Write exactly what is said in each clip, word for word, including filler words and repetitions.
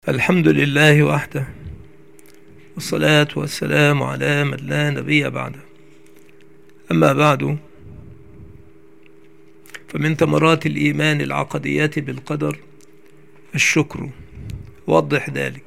الحمد لله وحده، والصلاة والسلام على من لا نبي بعده. أما بعد، فمن ثمرات الإيمان العقديات بالقدر الشكر. وضح ذلك.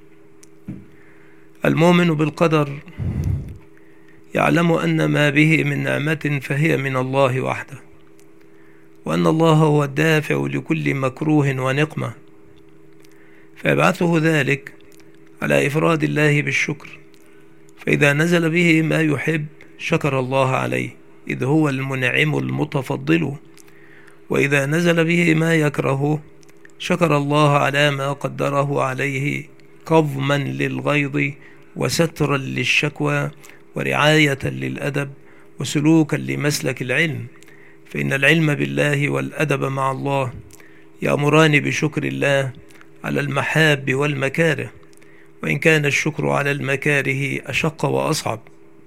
المؤمن بالقدر يعلم أن ما به من نعمة فهي من الله وحده، وأن الله هو الدافع لكل مكروه ونقمة، فيبعثه ذلك على إفراد الله بالشكر. فإذا نزل به ما يحب شكر الله عليه، إذ هو المنعم المتفضل، وإذا نزل به ما يكره شكر الله على ما قدره عليه، كظما للغيظ وسترا للشكوى ورعاية للأدب وسلوكا لمسلك العلم. فإن العلم بالله والأدب مع الله يأمران بشكر الله على المحاب والمكاره، وإن كان الشكر على المكاره أشق وأصعب.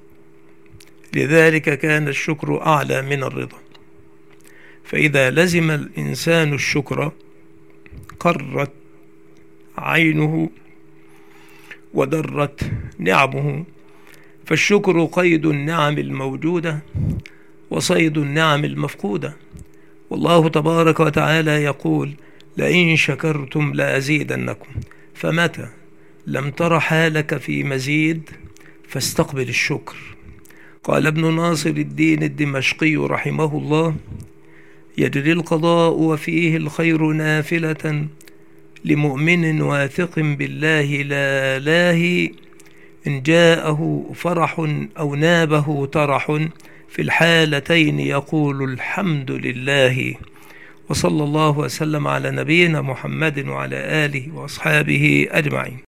لذلك كان الشكر أعلى من الرضا. فإذا لزم الإنسان الشكر قرت عينه ودرت نعمه. فالشكر قيد النعم الموجودة وصيد النعم المفقودة. والله تبارك وتعالى يقول: لئن شكرتم لأزيدنكم. فمتى لم تر حالك في مزيد فاستقبل الشكر. قال ابن ناصر الدين الدمشقي رحمه الله: يجري القضاء وفيه الخير نافلة لمؤمن واثق بالله لا لاهي، إن جاءه فرح أو نابه ترح في الحالتين يقول الحمد لله. وصلى الله وسلم على نبينا محمد وعلى آله وأصحابه أجمعين.